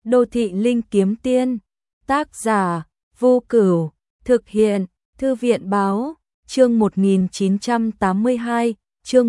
Đô thị linh kiếm tiên. Tác giả Vô Cửu. Thực hiện Thư viện báo. Chương 1982, chương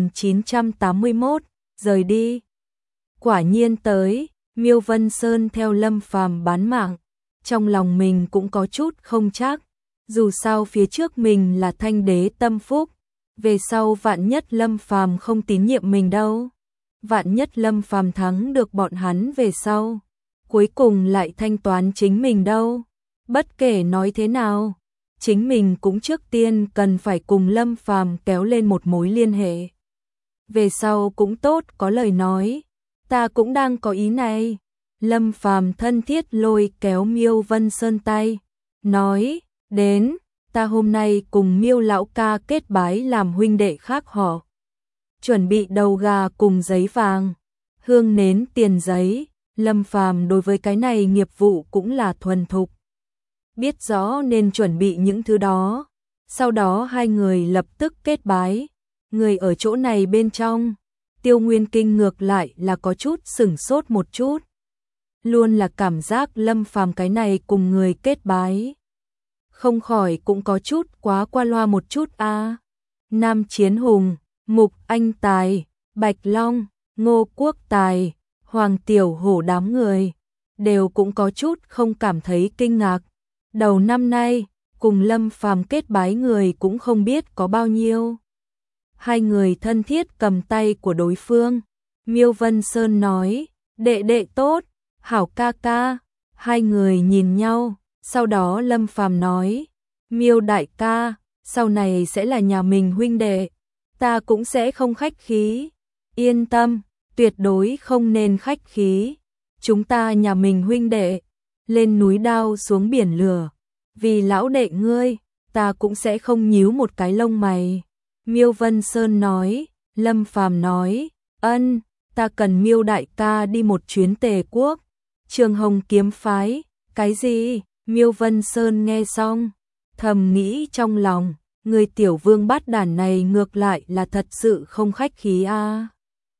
1981, rời đi. Quả nhiên tới, Miêu Vân Sơn theo Lâm Phàm bán mạng. Trong lòng mình cũng có chút không chắc. Dù sao phía trước mình là thanh đế tâm phúc. Về sau vạn nhất Lâm Phàm không tín nhiệm mình đâu. Vạn nhất Lâm Phàm thắng được bọn hắn về sau. Cuối cùng lại thanh toán chính mình đâu. Bất kể nói thế nào, chính mình cũng trước tiên cần phải cùng Lâm Phàm kéo lên một mối liên hệ. Về sau cũng tốt có lời nói, ta cũng đang có ý này. Lâm Phàm thân thiết lôi kéo Miêu Vân Sơn tay, nói, đến, ta hôm nay cùng Miêu lão ca kết bái làm huynh đệ khác họ. Chuẩn bị đầu gà cùng giấy vàng, hương nến tiền giấy, Lâm Phàm đối với cái này nghiệp vụ cũng là thuần thục. Biết rõ nên chuẩn bị những thứ đó, sau đó hai người lập tức kết bái. Người ở chỗ này bên trong, Tiêu Nguyên Kinh ngược lại là có chút sửng sốt một chút. Luôn là cảm giác Lâm Phàm cái này cùng người kết bái. Không khỏi cũng có chút quá qua loa một chút a. Nam Chiến Hùng, Mục Anh Tài, Bạch Long, Ngô Quốc Tài, Hoàng Tiểu Hổ đám người, đều cũng có chút không cảm thấy kinh ngạc. Đầu năm nay, cùng Lâm Phàm kết bái người cũng không biết có bao nhiêu. Hai người thân thiết cầm tay của đối phương. Miêu Vân Sơn nói, đệ đệ tốt, hảo ca ca. Hai người nhìn nhau, sau đó Lâm Phàm nói, Miêu đại ca, sau này sẽ là nhà mình huynh đệ, ta cũng sẽ không khách khí. Yên tâm, tuyệt đối không nên khách khí. Chúng ta nhà mình huynh đệ, lên núi đao xuống biển lửa. Vì lão đệ ngươi, ta cũng sẽ không nhíu một cái lông mày. Miêu Vân Sơn nói. Lâm Phàm nói, ân, ta cần Miêu đại ca đi một chuyến Tề Quốc. Trường Hồng kiếm phái. Cái gì? Miêu Vân Sơn nghe xong, thầm nghĩ trong lòng, người tiểu vương bát đản này ngược lại là thật sự không khách khí a.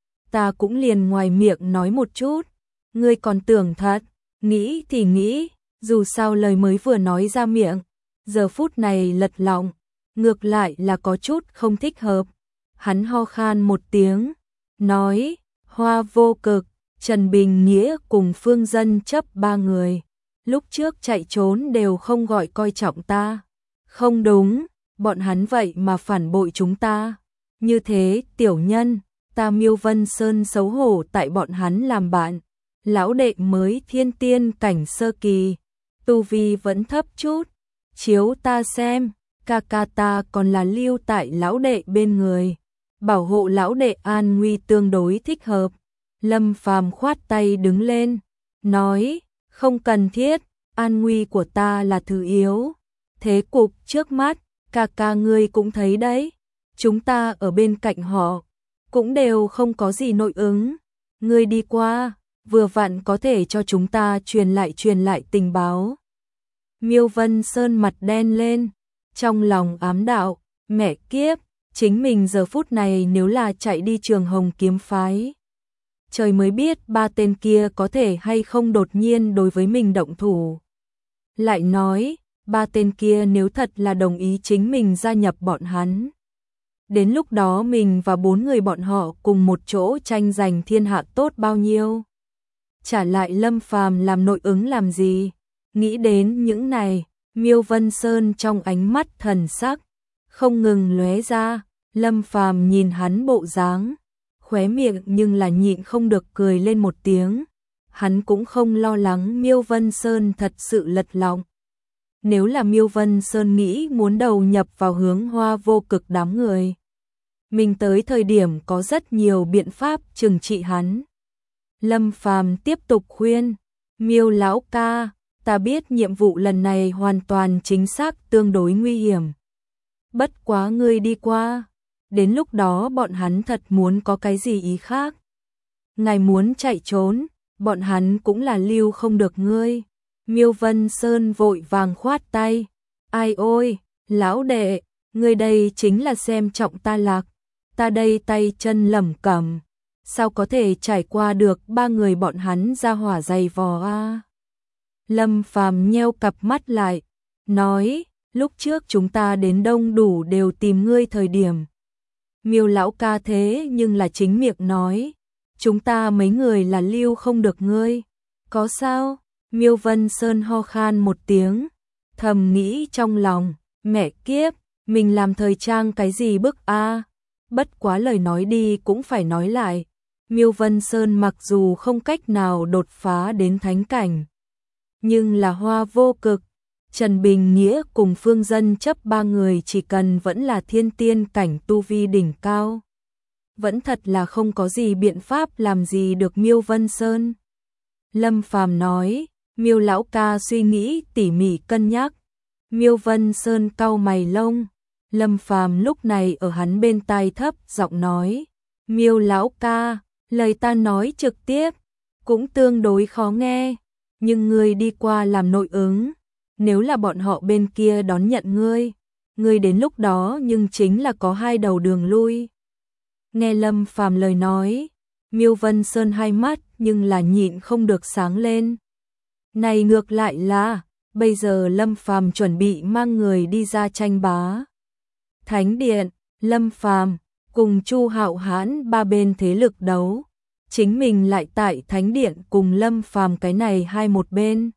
Ta cũng liền ngoài miệng nói một chút, ngươi còn tưởng thật. Nghĩ thì nghĩ, dù sao lời mới vừa nói ra miệng, giờ phút này lật lọng, ngược lại là có chút không thích hợp. Hắn ho khan một tiếng, nói, Hoa Vô Cực, Trần Bình Nghĩa cùng Phương Dân chấp ba người. Lúc trước chạy trốn đều không gọi coi trọng ta. Không đúng, bọn hắn vậy mà phản bội chúng ta. Như thế, tiểu nhân, ta Miêu Vân Sơn xấu hổ tại bọn hắn làm bạn. Lão đệ mới thiên tiên cảnh sơ kỳ, tu vi vẫn thấp chút. Chiếu ta xem, ca ca ta còn là lưu tại lão đệ bên người. Bảo hộ lão đệ an nguy tương đối thích hợp. Lâm Phàm khoát tay đứng lên, nói, không cần thiết, an nguy của ta là thứ yếu. Thế cục trước mắt, ca ca ngươi cũng thấy đấy. Chúng ta ở bên cạnh họ, cũng đều không có gì nội ứng. Ngươi đi qua, vừa vặn có thể cho chúng ta truyền lại tình báo. Miêu Vân Sơn mặt đen lên, trong lòng ám đạo, mẹ kiếp, chính mình giờ phút này nếu là chạy đi Trường Hồng kiếm phái. Trời mới biết ba tên kia có thể hay không đột nhiên đối với mình động thủ. Lại nói, ba tên kia nếu thật là đồng ý chính mình gia nhập bọn hắn. Đến lúc đó mình và bốn người bọn họ cùng một chỗ tranh giành thiên hạ tốt bao nhiêu. Trả lại Lâm Phàm làm nội ứng làm gì? Nghĩ đến những này, Miêu Vân Sơn trong ánh mắt thần sắc không ngừng lóe ra. Lâm Phàm nhìn hắn bộ dáng, khóe miệng nhưng là nhịn không được cười lên một tiếng. Hắn cũng không lo lắng Miêu Vân Sơn thật sự lật lọng. Nếu là Miêu Vân Sơn nghĩ muốn đầu nhập vào hướng Hoa Vô Cực đám người, mình tới thời điểm có rất nhiều biện pháp trừng trị hắn. Lâm Phàm tiếp tục khuyên, Miêu lão ca, ta biết nhiệm vụ lần này hoàn toàn chính xác tương đối nguy hiểm. Bất quá ngươi đi qua, đến lúc đó bọn hắn thật muốn có cái gì ý khác. Ngài muốn chạy trốn, bọn hắn cũng là lưu không được ngươi. Miêu Vân Sơn vội vàng khoát tay, ai ôi, lão đệ, ngươi đây chính là xem trọng ta lạc. Ta đây tay chân lẩm cẩm, sao có thể trải qua được ba người bọn hắn ra hỏa dày vò a. Lâm Phàm nheo cặp mắt lại, nói, lúc trước chúng ta đến đông đủ đều tìm ngươi thời điểm. Miêu lão ca thế nhưng là chính miệng nói, chúng ta mấy người là lưu không được ngươi. Có sao? Miêu Vân Sơn ho khan một tiếng, thầm nghĩ trong lòng, mẹ kiếp, mình làm thời trang cái gì bức a. Bất quá lời nói đi cũng phải nói lại. Miêu Vân Sơn mặc dù không cách nào đột phá đến thánh cảnh, nhưng là hoa vô cực. Trần Bình Nghĩa cùng Phương Dân chấp ba người chỉ cần vẫn là thiên tiên cảnh tu vi đỉnh cao. Vẫn thật là không có gì biện pháp làm gì được Miêu Vân Sơn. Lâm Phàm nói, Miêu lão ca suy nghĩ tỉ mỉ cân nhắc. Miêu Vân Sơn cau mày lông. Lâm Phàm lúc này ở hắn bên tai thấp giọng nói, Miêu lão ca, lời ta nói trực tiếp, cũng tương đối khó nghe, nhưng ngươi đi qua làm nội ứng, nếu là bọn họ bên kia đón nhận ngươi đến lúc đó nhưng chính là có hai đầu đường lui. Nghe Lâm Phàm lời nói, Miêu Vân Sơn hai mắt nhưng là nhịn không được sáng lên. Này ngược lại là, bây giờ Lâm Phàm chuẩn bị mang người đi ra tranh bá. Thánh điện, Lâm Phàm cùng Chu Hạo Hãn ba bên thế lực đấu, chính mình lại tại Thánh điện cùng Lâm Phàm cái này hai một bên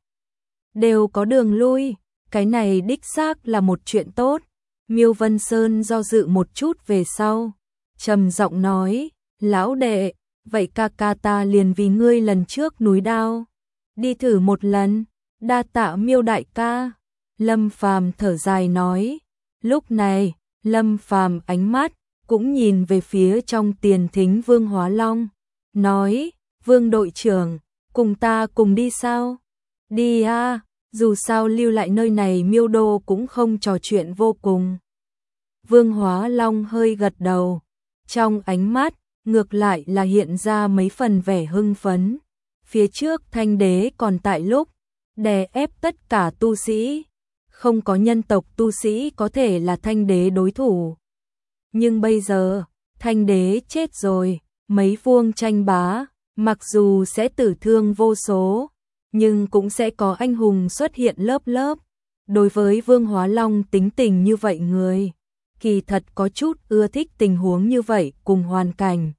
đều có đường lui, cái này đích xác là một chuyện tốt. Miêu Vân Sơn do dự một chút về sau, trầm giọng nói, lão đệ, vậy ca ca ta liền vì ngươi lần trước núi đao, đi thử một lần, đa tạ Miêu đại ca. Lâm Phàm thở dài nói, lúc này, Lâm Phàm ánh mắt cũng nhìn về phía trong tiền thính Vương Hóa Long, nói, Vương đội trưởng, cùng ta cùng đi sao? Đi a, dù sao lưu lại nơi này Miêu đô cũng không trò chuyện vô cùng. Vương Hóa Long hơi gật đầu, trong ánh mắt ngược lại là hiện ra mấy phần vẻ hưng phấn. Phía trước Thanh đế còn tại lúc đè ép tất cả tu sĩ, không có nhân tộc tu sĩ có thể là Thanh đế đối thủ. Nhưng bây giờ, Thanh đế chết rồi, mấy vuông tranh bá, mặc dù sẽ tử thương vô số, nhưng cũng sẽ có anh hùng xuất hiện lớp lớp. Đối với Vương Hóa Long tính tình như vậy người, kỳ thật có chút ưa thích tình huống như vậy cùng hoàn cảnh.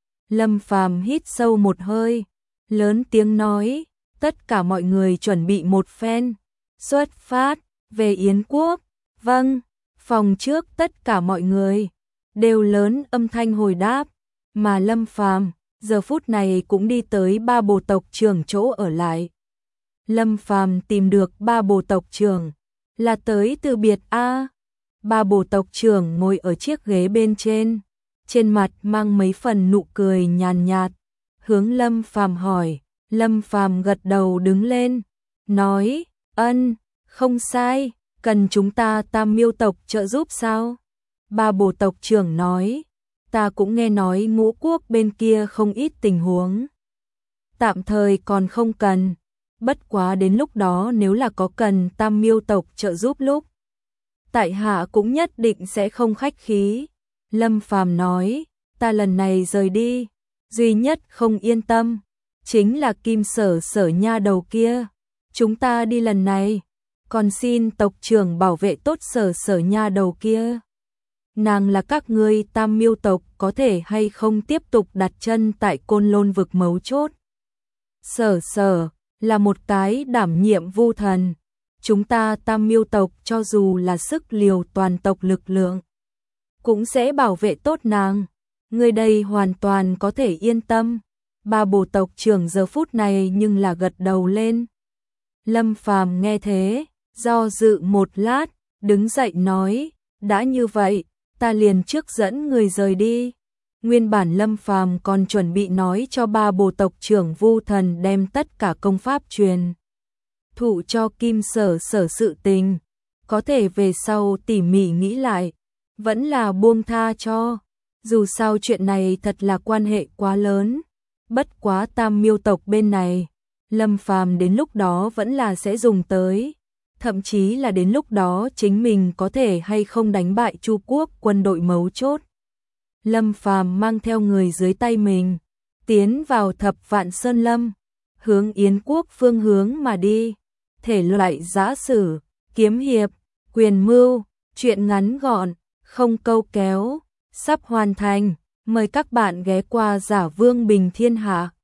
Lâm Phàm hít sâu một hơi, lớn tiếng nói, tất cả mọi người chuẩn bị một phen, xuất phát, về Yến Quốc. Vâng, phòng trước tất cả mọi người đều lớn âm thanh hồi đáp, mà Lâm Phàm giờ phút này cũng đi tới ba bộ tộc trưởng chỗ ở lại. Lâm Phàm tìm được ba bộ tộc trưởng, là tới từ biệt a. Ba bộ tộc trưởng ngồi ở chiếc ghế bên trên mặt mang mấy phần nụ cười nhàn nhạt, hướng Lâm Phàm hỏi. Lâm Phàm gật đầu đứng lên, nói, ân, không sai, cần chúng ta Tam Miêu tộc trợ giúp sao? Ba bộ tộc trưởng nói, ta cũng nghe nói Ngũ Quốc bên kia không ít tình huống. Tạm thời còn không cần, bất quá đến lúc đó nếu là có cần Tam Miêu tộc trợ giúp lúc, tại hạ cũng nhất định sẽ không khách khí. Lâm Phàm nói, ta lần này rời đi, duy nhất không yên tâm chính là Kim Sở Sở nha đầu kia. Chúng ta đi lần này, còn xin tộc trưởng bảo vệ tốt Sở Sở nha đầu kia. Nàng là các ngươi Tam Miêu tộc có thể hay không tiếp tục đặt chân tại Côn Lôn vực mấu chốt. Sở Sở là một cái đảm nhiệm vu thần. Chúng ta Tam Miêu tộc cho dù là sức liều toàn tộc lực lượng, cũng sẽ bảo vệ tốt nàng. Người đây hoàn toàn có thể yên tâm. Ba bộ tộc trưởng giờ phút này nhưng là gật đầu lên. Lâm Phàm nghe thế, do dự một lát, đứng dậy nói, đã như vậy, ta liền trước dẫn người rời đi. Nguyên bản Lâm Phàm còn chuẩn bị nói cho ba bộ tộc trưởng vu thần đem tất cả công pháp truyền thụ cho Kim Sở Sở sự tình, có thể về sau tỉ mỉ nghĩ lại, vẫn là buông tha cho. Dù sao chuyện này thật là quan hệ quá lớn. Bất quá Tam Miêu tộc bên này, Lâm Phàm đến lúc đó vẫn là sẽ dùng tới, thậm chí là đến lúc đó chính mình có thể hay không đánh bại Chu Quốc quân đội mấu chốt. Lâm Phàm mang theo người dưới tay mình, tiến vào Thập Vạn Sơn Lâm, hướng Yến quốc phương hướng mà đi. Thể loại giã sử, kiếm hiệp, quyền mưu, truyện ngắn gọn, không câu kéo, sắp hoàn thành. Mời các bạn ghé qua Giả Vương Bình Thiên Hạ.